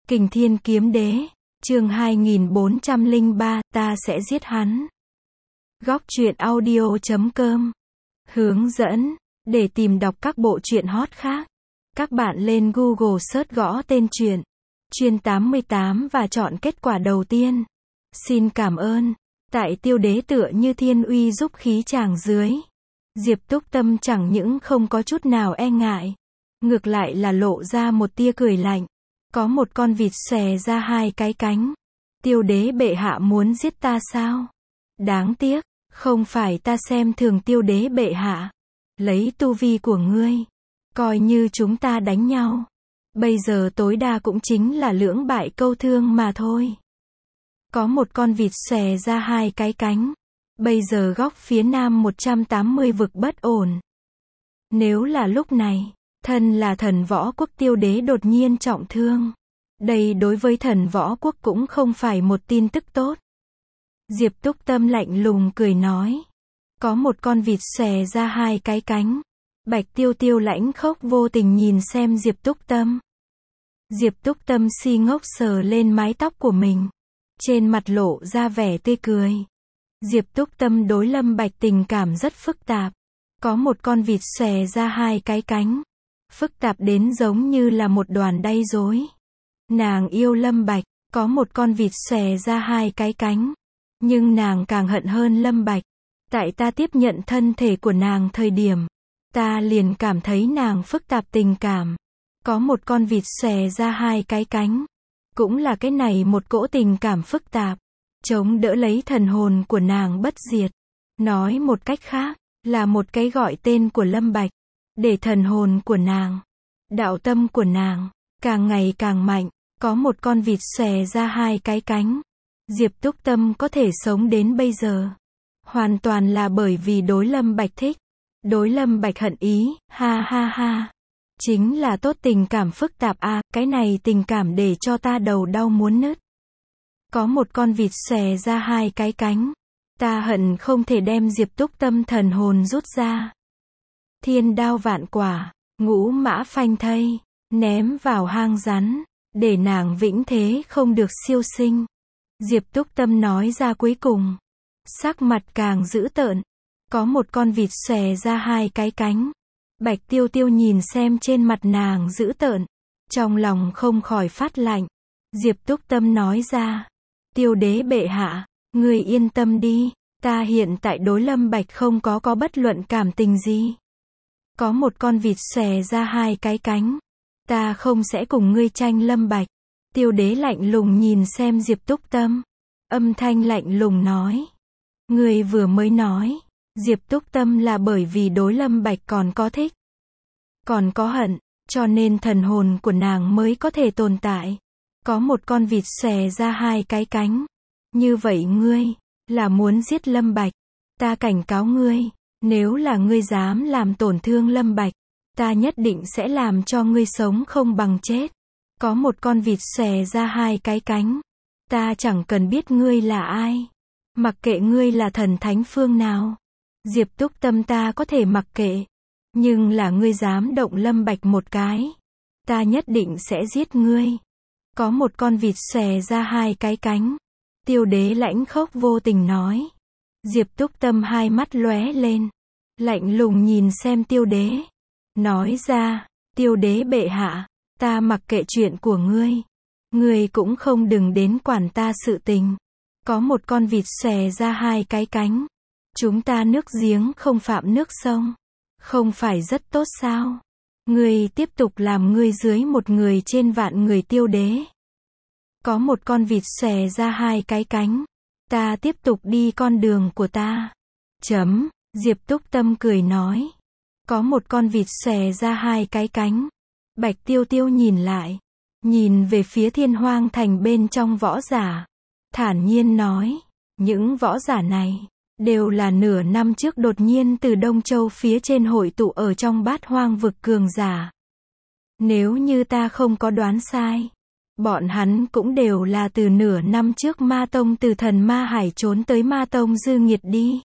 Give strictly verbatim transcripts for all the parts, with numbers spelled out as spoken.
Kình Thiên Kiếm Đế, chương hai nghìn bốn trăm lẻ ba, ta sẽ giết hắn. Góc truyện audio chấm com. Hướng dẫn, để tìm đọc các bộ truyện hot khác, các bạn lên Google search gõ tên truyện, Chuyên tám mươi tám và chọn kết quả đầu tiên. Xin cảm ơn. Tại Tiêu Đế tựa như thiên uy giúp khí chàng dưới. Diệp Túc Tâm chẳng những không có chút nào e ngại, ngược lại là lộ ra một tia cười lạnh. Có một con vịt xòe ra hai cái cánh. Tiêu Đế bệ hạ muốn giết ta sao? Đáng tiếc, không phải ta xem thường Tiêu Đế bệ hạ. Lấy tu vi của ngươi, coi như chúng ta đánh nhau, bây giờ tối đa cũng chính là lưỡng bại câu thương mà thôi. Có một con vịt xòe ra hai cái cánh. Bây giờ góc phía nam một trăm tám mươi vực bất ổn. Nếu là lúc này, thân là thần võ quốc Tiêu Đế đột nhiên trọng thương, đây đối với thần võ quốc cũng không phải một tin tức tốt. Diệp Túc Tâm lạnh lùng cười nói. Có một con vịt xòe ra hai cái cánh. Bạch Tiêu Tiêu lãnh khốc vô tình nhìn xem Diệp Túc Tâm. Diệp Túc Tâm si ngốc sờ lên mái tóc của mình, trên mặt lộ ra vẻ tươi cười. Diệp Túc Tâm đối Lâm Bạch tình cảm rất phức tạp. Có một con vịt xòe ra hai cái cánh, phức tạp đến giống như là một đoàn đay rối. Nàng yêu Lâm Bạch, có một con vịt xòe ra hai cái cánh, nhưng nàng càng hận hơn Lâm Bạch. Tại ta tiếp nhận thân thể của nàng thời điểm, ta liền cảm thấy nàng phức tạp tình cảm. Có một con vịt xòe ra hai cái cánh, cũng là cái này một cỗ tình cảm phức tạp, chống đỡ lấy thần hồn của nàng bất diệt. Nói một cách khác, là một cái gọi tên của Lâm Bạch, để thần hồn của nàng, đạo tâm của nàng, càng ngày càng mạnh. Có một con vịt xòe ra hai cái cánh. Diệp Túc Tâm có thể sống đến bây giờ, hoàn toàn là bởi vì đối Lâm Bạch thích, đối Lâm Bạch hận ý, ha ha ha. Chính là tốt tình cảm phức tạp a, à, cái này tình cảm để cho ta đầu đau muốn nứt. Có một con vịt xòe ra hai cái cánh. Ta hận không thể đem Diệp Túc Tâm thần hồn rút ra. Thiên đao vạn quả, ngũ mã phanh thây, ném vào hang rắn, để nàng vĩnh thế không được siêu sinh. Diệp Túc Tâm nói ra cuối cùng, sắc mặt càng dữ tợn. Có một con vịt xòe ra hai cái cánh. Bạch Tiêu Tiêu nhìn xem trên mặt nàng dữ tợn, trong lòng không khỏi phát lạnh. Diệp Túc Tâm nói ra, Tiêu Đế bệ hạ, ngươi yên tâm đi, ta hiện tại đối Lâm Bạch không có có bất luận cảm tình gì. Có một con vịt xòe ra hai cái cánh, ta không sẽ cùng ngươi tranh Lâm Bạch. Tiêu Đế lạnh lùng nhìn xem Diệp Túc Tâm, âm thanh lạnh lùng nói. Ngươi vừa mới nói, Diệp Túc Tâm là bởi vì đối Lâm Bạch còn có thích, còn có hận, cho nên thần hồn của nàng mới có thể tồn tại. Có một con vịt xòe ra hai cái cánh. Như vậy ngươi, là muốn giết Lâm Bạch. Ta cảnh cáo ngươi, nếu là ngươi dám làm tổn thương Lâm Bạch, ta nhất định sẽ làm cho ngươi sống không bằng chết. Có một con vịt xòe ra hai cái cánh. Ta chẳng cần biết ngươi là ai, mặc kệ ngươi là thần thánh phương nào. Diệp Túc Tâm ta có thể mặc kệ, nhưng là ngươi dám động Lâm Bạch một cái, ta nhất định sẽ giết ngươi. Có một con vịt xòe ra hai cái cánh. Tiêu Đế lãnh khốc vô tình nói. Diệp Túc Tâm hai mắt lóe lên, lạnh lùng nhìn xem Tiêu Đế, nói ra, Tiêu Đế bệ hạ, ta mặc kệ chuyện của ngươi, ngươi cũng không đừng đến quản ta sự tình. Có một con vịt xòe ra hai cái cánh. Chúng ta nước giếng không phạm nước sông, không phải rất tốt sao? Ngươi tiếp tục làm ngươi dưới một người trên vạn người Tiêu Đế. Có một con vịt xòe ra hai cái cánh. Ta tiếp tục đi con đường của ta. Chấm, Diệp Túc Tâm cười nói. Có một con vịt xòe ra hai cái cánh. Bạch Tiêu Tiêu nhìn lại, nhìn về phía Thiên Hoang Thành bên trong võ giả, thản nhiên nói, những võ giả này đều là nửa năm trước đột nhiên từ Đông Châu phía trên hội tụ ở trong Bát Hoang vực cường giả. Nếu như ta không có đoán sai, bọn hắn cũng đều là từ nửa năm trước Ma Tông từ thần Ma Hải trốn tới Ma Tông dư nghiệt đi.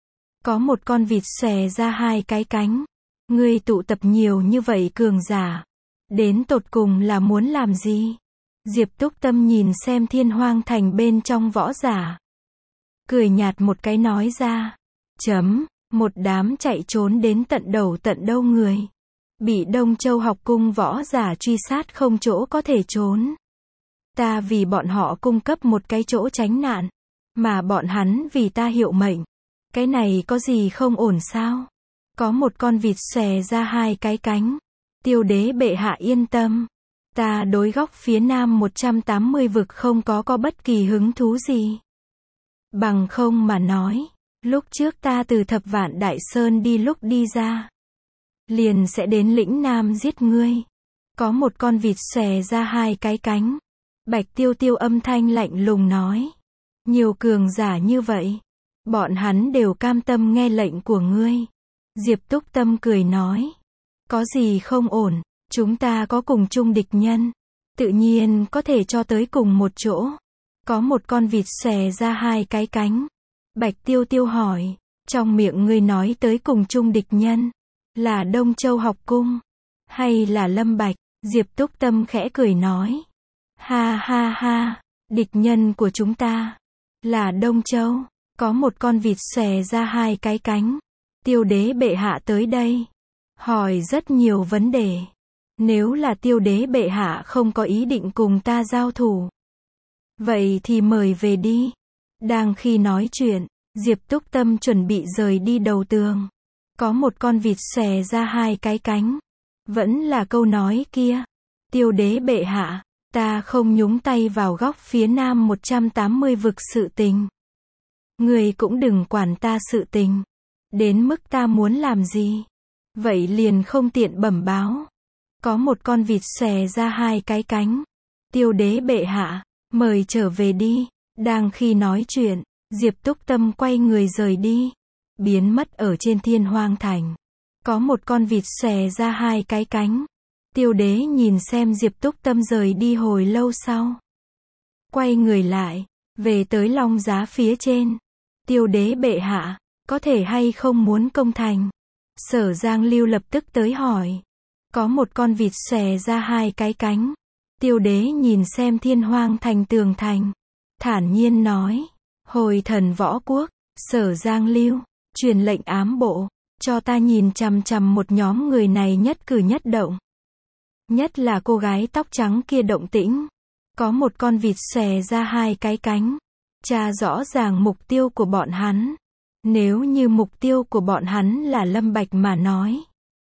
Có một con vịt xòe ra hai cái cánh. Ngươi tụ tập nhiều như vậy cường giả, đến tột cùng là muốn làm gì? Diệp Túc Tâm nhìn xem Thiên Hoang Thành bên trong võ giả. Cười nhạt một cái nói ra. Chấm, một đám chạy trốn đến tận đầu tận đâu người. Bị Đông Châu học cung võ giả truy sát không chỗ có thể trốn. Ta vì bọn họ cung cấp một cái chỗ tránh nạn. Mà bọn hắn vì ta hiệu mệnh. Cái này có gì không ổn sao? Có một con vịt xòe ra hai cái cánh. Tiêu đế bệ hạ yên tâm. Ta đối góc phía nam một trăm tám mươi vực không có có bất kỳ hứng thú gì. Bằng không mà nói, lúc trước ta từ Thập Vạn Đại Sơn đi lúc đi ra. Liền sẽ đến lĩnh nam giết ngươi. Có một con vịt xòe ra hai cái cánh. Bạch Tiêu Tiêu âm thanh lạnh lùng nói. Nhiều cường giả như vậy. Bọn hắn đều cam tâm nghe lệnh của ngươi. Diệp Túc Tâm cười nói. Có gì không ổn, chúng ta có cùng chung địch nhân. Tự nhiên có thể cho tới cùng một chỗ. Có một con vịt xòe ra hai cái cánh. Bạch Tiêu Tiêu hỏi. Trong miệng ngươi nói tới cùng chung địch nhân. Là Đông Châu học cung. Hay là Lâm Bạch? Diệp Túc Tâm khẽ cười nói. Ha ha ha. Địch nhân của chúng ta. Là Đông Châu. Có một con vịt xòe ra hai cái cánh. Tiêu đế bệ hạ tới đây. Hỏi rất nhiều vấn đề. Nếu là tiêu đế bệ hạ không có ý định cùng ta giao thủ. Vậy thì mời về đi. Đang khi nói chuyện, Diệp Túc Tâm chuẩn bị rời đi đầu tường. Có một con vịt xòe ra hai cái cánh. Vẫn là câu nói kia. Tiêu đế bệ hạ, ta không nhúng tay vào góc phía nam một trăm tám mươi vực sự tình. Người cũng đừng quản ta sự tình. Đến mức ta muốn làm gì. Vậy liền không tiện bẩm báo. Có một con vịt xòe ra hai cái cánh. Tiêu đế bệ hạ, mời trở về đi. Đang khi nói chuyện, Diệp Túc Tâm quay người rời đi. Biến mất ở trên Thiên Hoang Thành. Có một con vịt xòe ra hai cái cánh. Tiêu đế nhìn xem Diệp Túc Tâm rời đi hồi lâu sau. Quay người lại, về tới Long Giá phía trên. Tiêu đế bệ hạ, có thể hay không muốn công thành? Sở Giang Lưu lập tức tới hỏi. Có một con vịt xòe ra hai cái cánh. Tiêu đế nhìn xem Thiên Hoang Thành tường thành. Thản nhiên nói. Hồi thần võ quốc, Sở Giang Lưu, truyền lệnh ám bộ, cho ta nhìn chằm chằm một nhóm người này nhất cử nhất động. Nhất là cô gái tóc trắng kia động tĩnh. Có một con vịt xòe ra hai cái cánh. Tra rõ ràng mục tiêu của bọn hắn. Nếu như mục tiêu của bọn hắn là Lâm Bạch mà nói.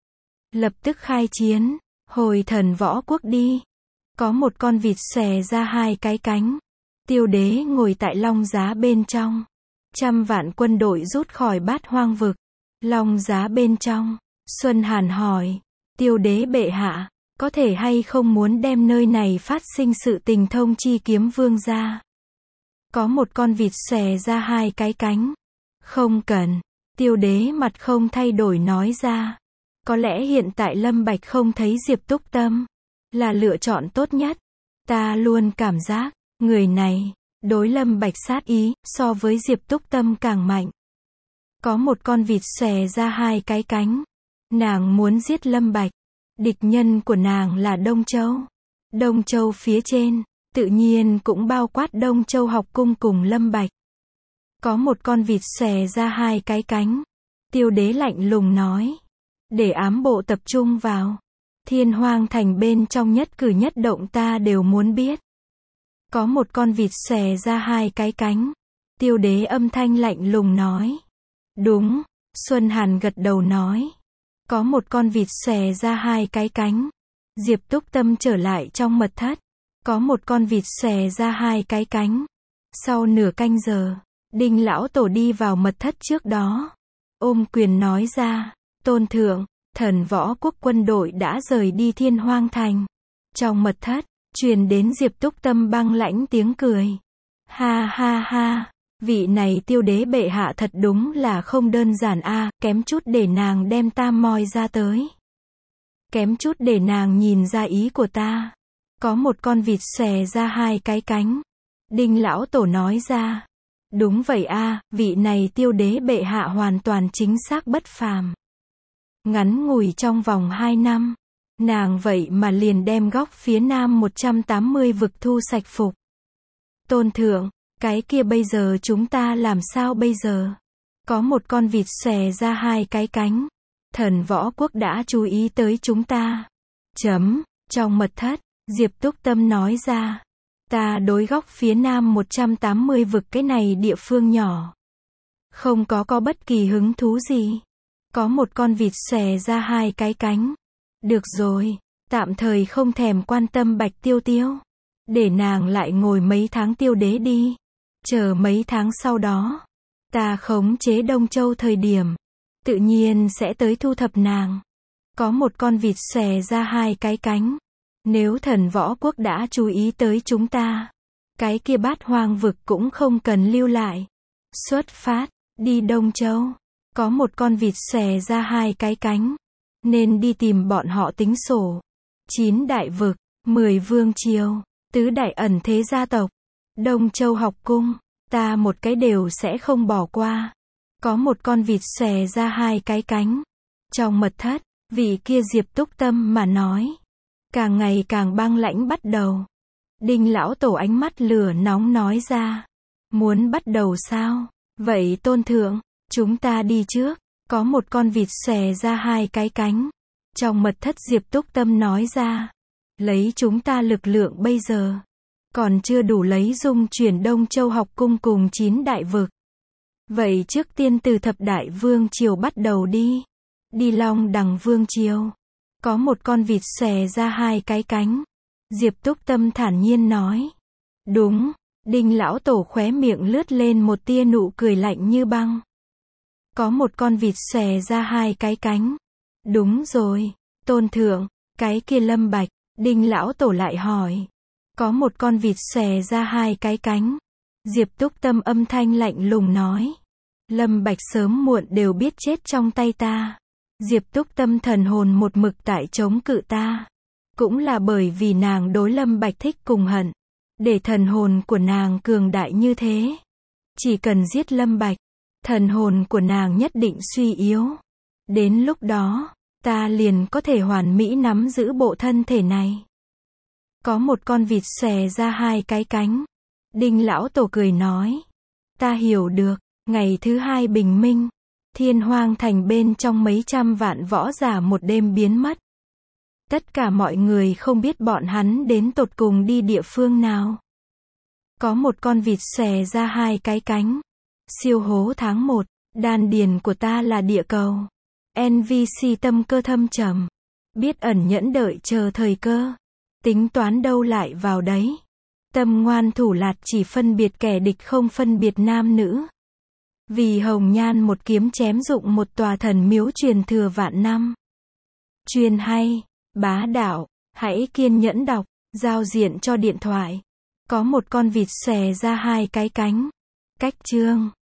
Lập tức khai chiến, hồi thần võ quốc đi. Có một con vịt xòe ra hai cái cánh. Tiêu đế ngồi tại Long Giá bên trong. Trăm vạn quân đội rút khỏi Bát Hoang vực. Long Giá bên trong, Xuân Hàn hỏi. Tiêu đế bệ hạ, có thể hay không muốn đem nơi này phát sinh sự tình thông chi Kiếm Vương ra? Có một con vịt xòe ra hai cái cánh. Không cần. Tiêu đế mặt không thay đổi nói ra. Có lẽ hiện tại Lâm Bạch không thấy Diệp Túc Tâm là lựa chọn tốt nhất. Ta luôn cảm giác, người này, đối Lâm Bạch sát ý, so với Diệp Túc Tâm càng mạnh. Có một con vịt xòe ra hai cái cánh. Nàng muốn giết Lâm Bạch. Địch nhân của nàng là Đông Châu. Đông Châu phía trên, tự nhiên cũng bao quát Đông Châu học cung cùng Lâm Bạch. Có một con vịt xòe ra hai cái cánh. Tiêu đế lạnh lùng nói. Để ám bộ tập trung vào. Thiên Hoang Thành bên trong nhất cử nhất động ta đều muốn biết. Có một con vịt xòe ra hai cái cánh. Tiêu đế âm thanh lạnh lùng nói. Đúng, Xuân Hàn gật đầu nói. Có một con vịt xòe ra hai cái cánh. Diệp Túc Tâm trở lại trong mật thất. Có một con vịt xòe ra hai cái cánh. Sau nửa canh giờ, Đinh lão tổ đi vào mật thất trước đó. Ôm quyền nói ra. Tôn thượng, thần võ quốc quân đội đã rời đi Thiên Hoang Thành. Trong mật thất, truyền đến Diệp Túc Tâm băng lãnh tiếng cười. Ha ha ha, vị này tiêu đế bệ hạ thật đúng là không đơn giản a, à, kém chút để nàng đem ta moi ra tới. Kém chút để nàng nhìn ra ý của ta. Có một con vịt xòe ra hai cái cánh. Đinh lão tổ nói ra. Đúng vậy a, à, vị này tiêu đế bệ hạ hoàn toàn chính xác bất phàm. Ngắn ngủi trong vòng hai năm, Nàng vậy mà liền đem góc phía nam một trăm tám mươi vực thu sạch phục. Tôn thượng, cái kia bây giờ chúng ta làm sao bây giờ? Có một con vịt xòe ra hai cái cánh. Thần võ quốc đã chú ý tới chúng ta. Chấm, trong mật thất, Diệp Túc Tâm nói ra. Ta đối góc phía nam một trăm tám mươi vực cái này địa phương nhỏ. Không có có bất kỳ hứng thú gì. Có một con vịt xòe ra hai cái cánh. Được rồi, tạm thời không thèm quan tâm Bạch Tiêu Tiêu. Để nàng lại ngồi mấy tháng tiêu đế đi. Chờ mấy tháng sau đó. Ta khống chế Đông Châu thời điểm. Tự nhiên sẽ tới thu thập nàng. Có một con vịt xòe ra hai cái cánh. Nếu thần võ quốc đã chú ý tới chúng ta. Cái kia bát hoang vực cũng không cần lưu lại. Xuất phát, đi Đông Châu. Có một con vịt xòe ra hai cái cánh. Nên đi tìm bọn họ tính sổ. Chín đại vực, mười vương triều, tứ đại ẩn thế gia tộc. Đông Châu học cung, ta một cái đều sẽ không bỏ qua. Có một con vịt xòe ra hai cái cánh. Trong mật thất, vị kia Diệp Túc Tâm mà nói. Càng ngày càng băng lãnh bắt đầu. Đinh lão tổ ánh mắt lửa nóng nói ra. Muốn bắt đầu sao? Vậy tôn thượng, chúng ta đi trước. Có một con vịt xòe ra hai cái cánh. Trong mật thất Diệp Túc Tâm nói ra. Lấy chúng ta lực lượng bây giờ. Còn chưa đủ lấy dung chuyển Đông Châu học cung cùng chín đại vực. Vậy trước tiên từ thập đại vương triều bắt đầu đi. Đi Long Đằng vương triều. Có một con vịt xòe ra hai cái cánh. Diệp Túc Tâm thản nhiên nói. Đúng, Đinh lão tổ khóe miệng lướt lên một tia nụ cười lạnh như băng. Có một con vịt xòe ra hai cái cánh. Đúng rồi, tôn thượng, cái kia Lâm Bạch. Đinh lão tổ lại hỏi. Có một con vịt xòe ra hai cái cánh. Diệp Túc Tâm âm thanh lạnh lùng nói. Lâm Bạch sớm muộn đều biết chết trong tay ta. Diệp Túc Tâm thần hồn một mực tại chống cự ta. Cũng là bởi vì nàng đối Lâm Bạch thích cùng hận. Để thần hồn của nàng cường đại như thế. Chỉ cần giết Lâm Bạch, thần hồn của nàng nhất định suy yếu. Đến lúc đó, ta liền có thể hoàn mỹ nắm giữ bộ thân thể này. Có một con vịt xòe ra hai cái cánh. Đinh lão tổ cười nói. Ta hiểu được, ngày thứ hai bình minh. Thiên Hoang thành bên trong mấy trăm vạn võ giả một đêm biến mất. Tất cả mọi người không biết bọn hắn đến tột cùng đi địa phương nào. Có một con vịt xòe ra hai cái cánh. Siêu hố tháng một, đan điền của ta là địa cầu. en vê xê tâm cơ thâm trầm. Biết ẩn nhẫn đợi chờ thời cơ. Tính toán đâu lại vào đấy. Tâm ngoan thủ lạt chỉ phân biệt kẻ địch không phân biệt nam nữ. Vì hồng nhan một kiếm chém dụng một tòa thần miếu truyền thừa vạn năm. Truyền hay, bá đạo, hãy kiên nhẫn đọc, giao diện cho điện thoại. Có một con vịt xòe ra hai cái cánh. Cách chương